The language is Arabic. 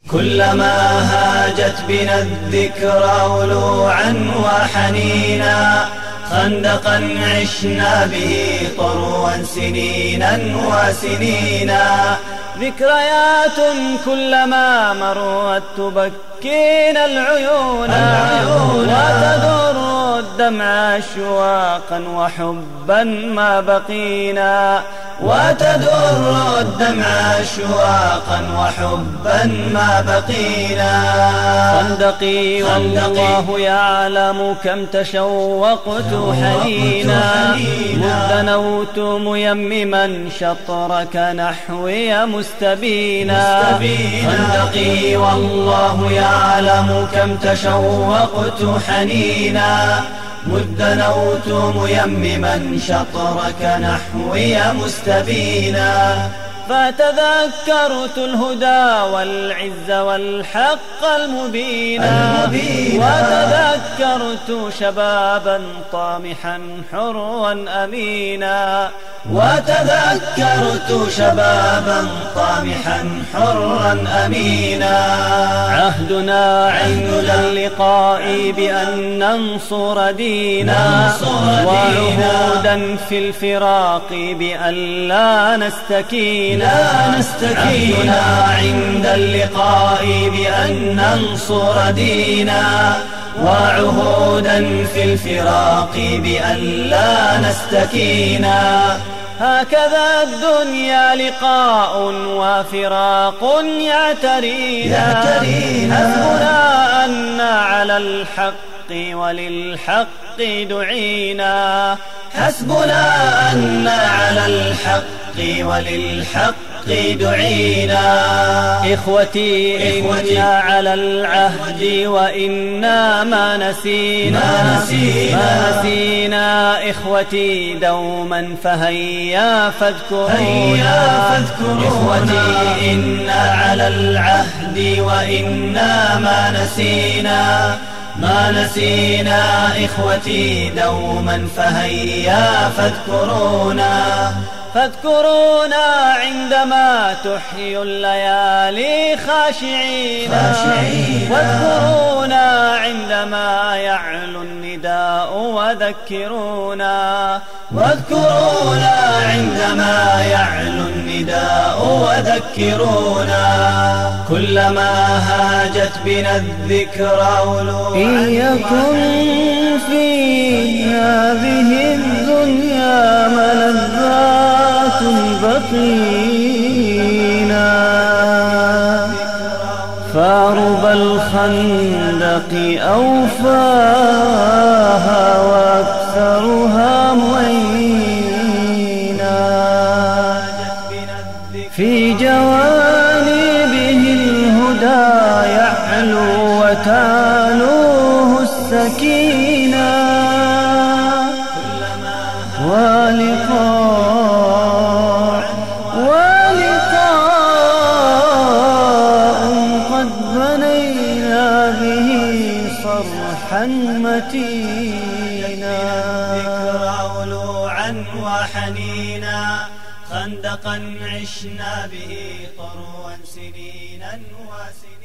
كلما هاجت بنا الذكرى ولوعا وحنينا، خندقا عشنا به طروا سنينا وسنينا. ذكريات كلما مرت تبكينا العيون وتدر الدمع أشواقا وحبا ما بقينا، وتدر الدمع أشواقا وحبا ما بقينا. خندقي والله يعلم كم تشوقت حنينا، مذ نوت ميمما شطرك نحوي مستبينا. خندقي والله يعلم كم تشوقت حنينا، مذ نوت ميمما شطرك نحوي مستبينا. فتذكرت الهدى والعز والحق المبينا، وتذكرت شبابا طامحا حرا أمينا، وتذكرت شبابا طامحا حرا أمينا. عهدنا عند اللقاء بأن ننصر دينا، وعهودا في الفراق بأن لا نستكينا. عهدنا عند اللقاء بأن ننصر دينا، وعهودا في الفراق بأن لا نستكينا. هكذا الدنيا لقاء وفراق يعترينا، حسبنا أن على الحق وللحق دعينا، حسبنا أن على الحق وللحق دعينا. إخوتي إنا على العهد وإنا ما نسينا، إخوتي دوما فهيا فاذكرونا. إخوتي إنا على العهد وإنا ما نسينا، إخوتي دوما فهيا فاذكرونا عندما تحيي الليالي خاشعين، واذكرونا عندما يعلو النداء واذكرونا عندما يعلو النداء وذكرونا. كلما هاجت بنا الذكرى ولوعا إن يكن في هذه الدنيا ملذات بقينا، فارب الخندق أوفاها وأكثرها معينا. في جوانبه الهدى يعلو وتعلوه السكينة، ولقاء قد بنينا به صرحا متينا. ذكرى ولوعا وحنينا، خندقا عشنا به طروا سنينا وسنينا.